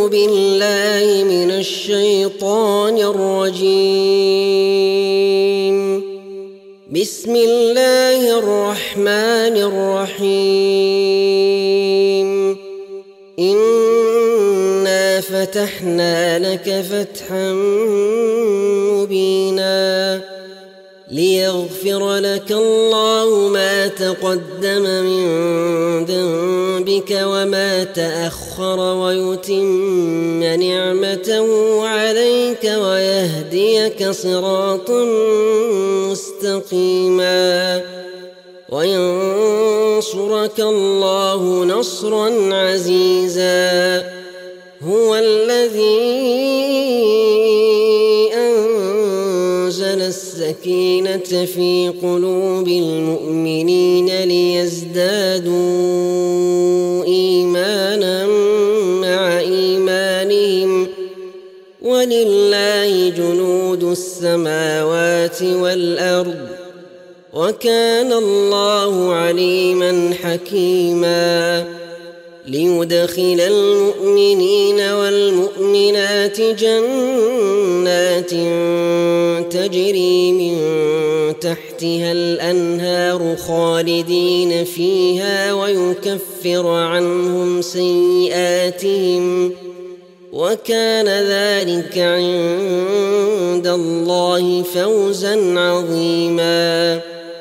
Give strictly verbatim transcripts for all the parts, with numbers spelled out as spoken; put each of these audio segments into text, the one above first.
بالله من الشيطان الرجيم. بسم الله الرحمن الرحيم. إنا فتحنا لك فتحا مبينا ليغفر لك الله ما تقدم من ذنبك وما تأخر ويتم نعمته عليك ويهديك صراطا مستقيما وينصرك الله نصرا عزيزا. هو الذي أنزل السكينة في قلوب المؤمنين ليزدادوا إيمانا مع إيمانهم ولله جنود السماوات والأرض وكان الله عليما حكيما. ليدخل المؤمنين والمؤمنات جنات تجري من تحتها الأنهار خالدين فيها ويكفر عنهم سيئاتهم وكان ذلك عند الله فوزا عظيما.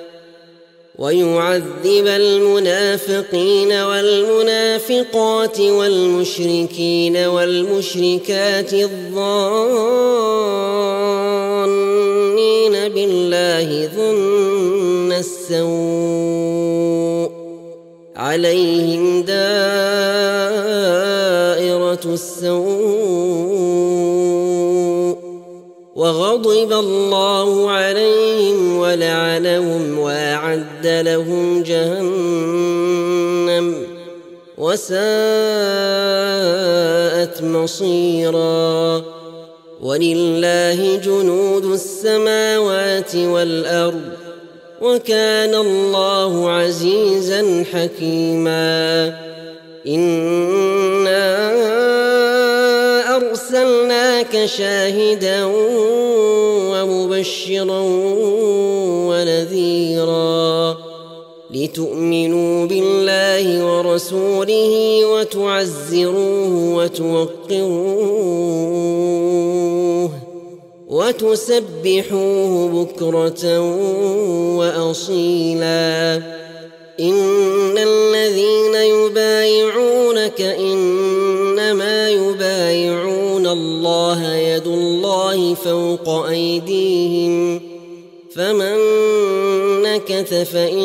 ويعذب المنافقين والمنافقات والمشركين والمشركات الظانين بالله ظن السوء عليهم دائرة السوء وغضب الله عليهم ولعنهم وأعد لهم جهنم وساءت مصيرا. ولله جنود السماوات والأرض وكان الله عزيزا حكيما. إنا أرسلناك شاهدا ومبشرا ونذيرا لتؤمنوا بالله ورسوله وتعزروه وتوقروه وتسبحوه بكرة وأصيلا. إن الذين يبايعونك إنما يبايعون الله يد الله فوق أيديهم فمن نكث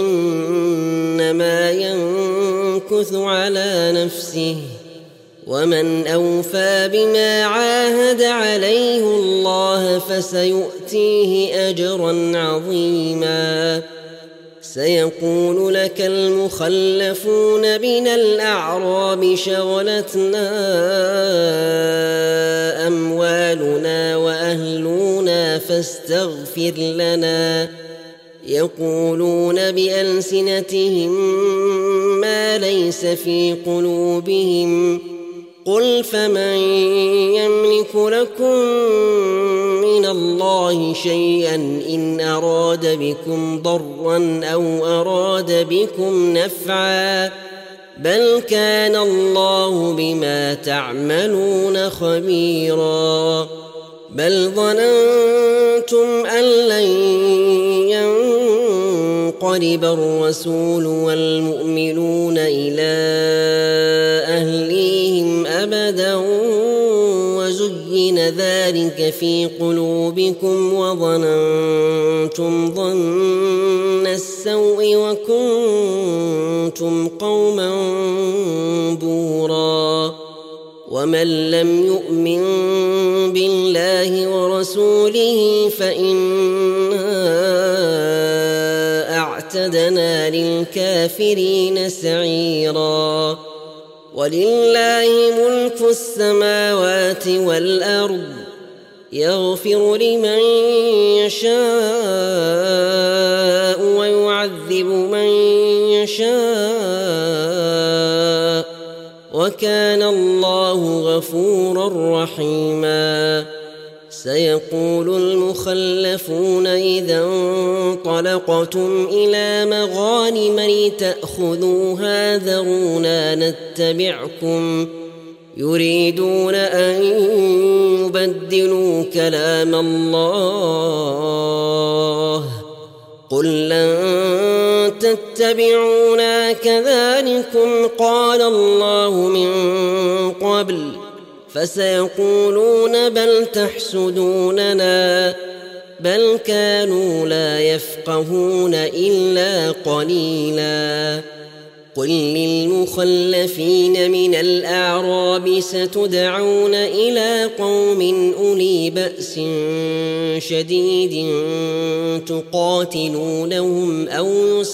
فإنما ينكث على نفسه ومن أوفى بما عاهد عليه الله فسيؤتيه أجرا عظيما. سيقول لك المخلفون من الأعراب شغلتنا أموالنا وأهلنا فاستغفر لنا يقولون بألسنتهم ما ليس في قلوبهم قل فمن يملك لكم من الله شيئا إن أراد بكم ضرا أو أراد بكم نفعا بل كان الله بما تعملون خبيرا. بل ظننتم أن لن ينقلب الرسول والمؤمنون إلى أهليهم أبدا وزين ذلك في قلوبكم وظننتم ظن السوء وكنتم قوما بورا. ومن لم يؤمن بالله ورسوله فإنا أعتدنا للكافرين سعيرا. ولله ملك السماوات والأرض يغفر لمن يشاء ويعذب من يشاء وكان الله غفورا رحيما. سيقول المخلفون إذا انطلقتم إلى مغانم لتأخذوها ذرونا نتبعكم يريدون أن يبدلوا كلام الله قل لن تتبعونا كذلكم قال الله من قبل فسيقولون بل تحسدوننا بل كانوا لا يفقهون إلا قليلا. قل للمخلفين من الأعراب ستدعون إلى قوم أولي بأس شديد تقاتلونهم أو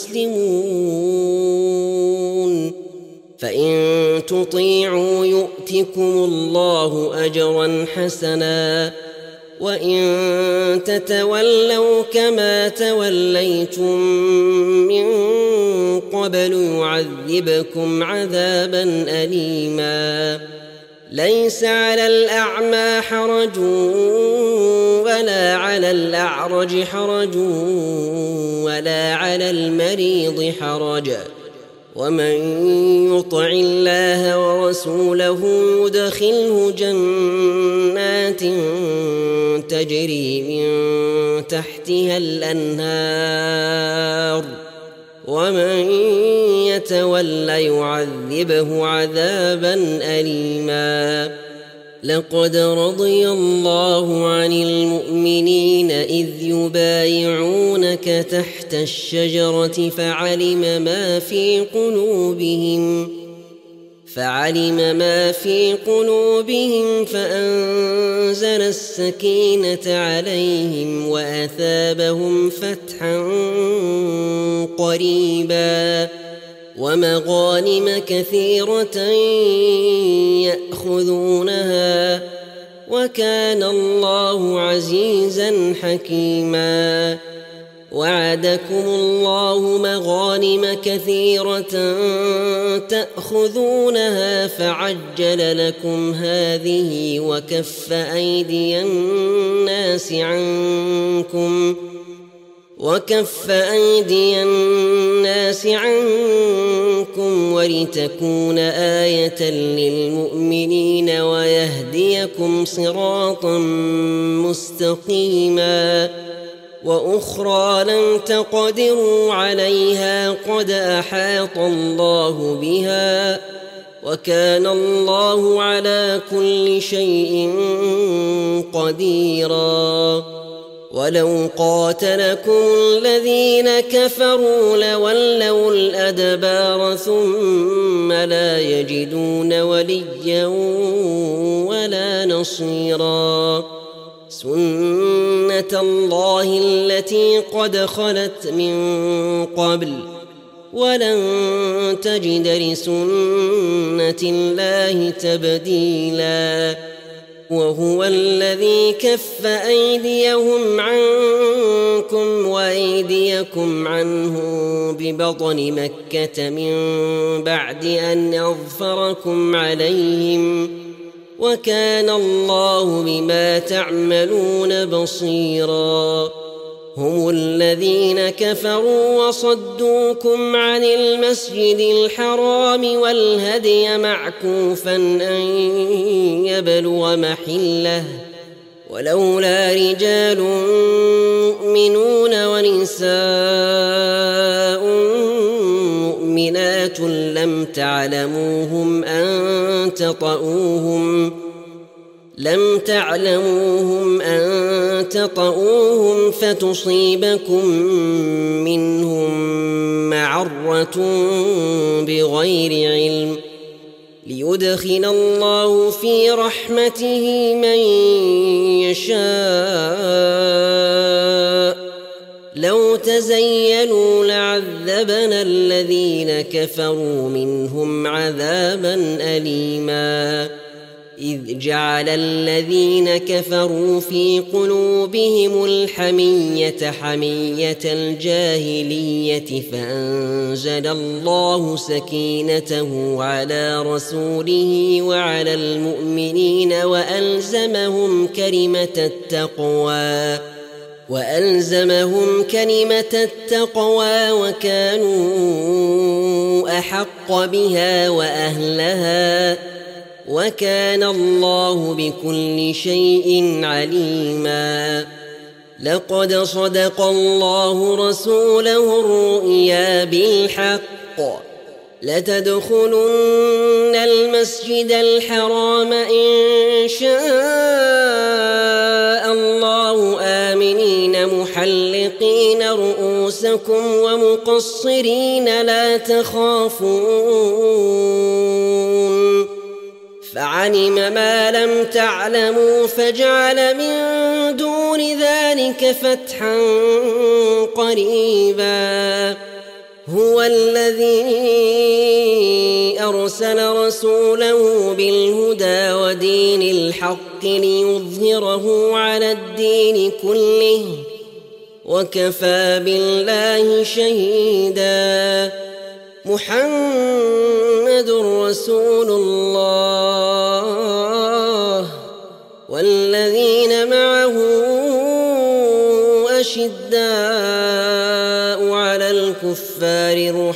يسلمون فإن تطيعوا يؤتكم الله أجرا حسنا وإن تتولوا كما توليتم من قبل يعذبكم عذابا أليما. ليس على الأعمى حرج ولا على الأعرج حرج ولا على المريض حرج ومن يطع الله ورسوله يدخله جنات تجري من تحتها الأنهار ومن يتول يعذبه عذابا أليما. لقد رضي الله عن المؤمنين إذ يبايعونك تحت الشجرة فعلم ما في قلوبهم فعلم ما في قلوبهم فأنزل السكينة عليهم وأثابهم فتحا قريبا ومغانم كثيرة يأخذونها وكان الله عزيزا حكيما. وعدكم الله مغانم كثيرة تأخذونها فعجل لكم هذه وكف أيدي الناس عنكم وكف أيدي الناس عنكم ولتكون آية للمؤمنين ويهديكم صراطا مستقيما. وأخرى لم تقدروا عليها قد أحاط الله بها وكان الله على كل شيء قديرا. ولو قاتلكم الذين كفروا لولوا الأدبار ثم لا يجدون وليا ولا نصيرا. سنة الله التي قد خلت من قبل ولن تجد لسنة الله تبديلا. وهو الذي كف أيديهم عنكم وأيديكم عنهم ببطن مكة من بعد أن أظفركم عليهم وكان الله بما تعملون بصيرا. هم الذين كفروا وصدوكم عن المسجد الحرام والهدي معكوفا أن يبلغ محله ولولا رجال مؤمنون ونساء مؤمنات لم تعلموهم أن تطؤوهم لم تعلموهم أن تطؤوهم فتصيبكم منهم معرة بغير علم ليدخل الله في رحمته من يشاء. لو تزيلوا لعذبنا الذين كفروا منهم عذابا أليما. إذ جعل الذين كفروا في قلوبهم الحمية حمية الجاهلية فأنزل الله سكينته على رسوله وعلى المؤمنين وألزمهم كلمة التقوى وألزمهم كلمة التقوى وكانوا أحق بها وأهلها وكان الله بكل شيء عليما. لقد صدق الله رسوله الرؤيا بالحق لتدخلن المسجد الحرام إن شاء الله آمنين محلقين رؤوسكم ومقصرين لا تخافون فعلم ما لم تعلموا فجعل من دون ذلك فتحا قريبا. هو الذي أرسل رسوله بالهدى ودين الحق ليظهره على الدين كله وكفى بالله شهيدا. محمد رسول الله والذين معه أشداء على الكفار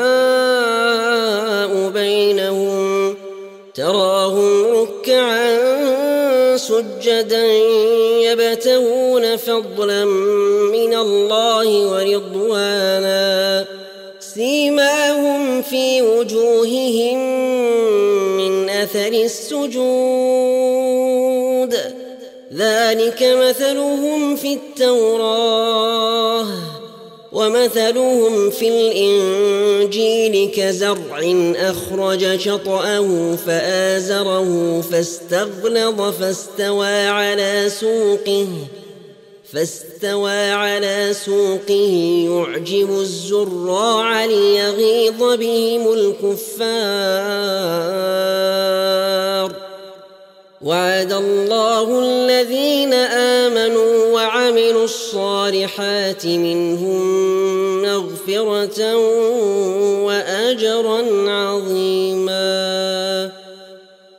رحماء بينهم تراهم ركعا سجدا يبتغون فضلا من الله ورضوانا سيماهم في وجوههم من أثر السجود ذلك مثلهم في التوراة ومثلهم في الإنجيل كزرع أخرج شطأه فآزره فاستغلظ فاستوى على سوقه فاستوى على سوقه يعجب الزراع ليغيظ بهم الكفار. وعد الله الذين آمنوا وعملوا الصالحات منهم مغفرة وأجرا عظيما.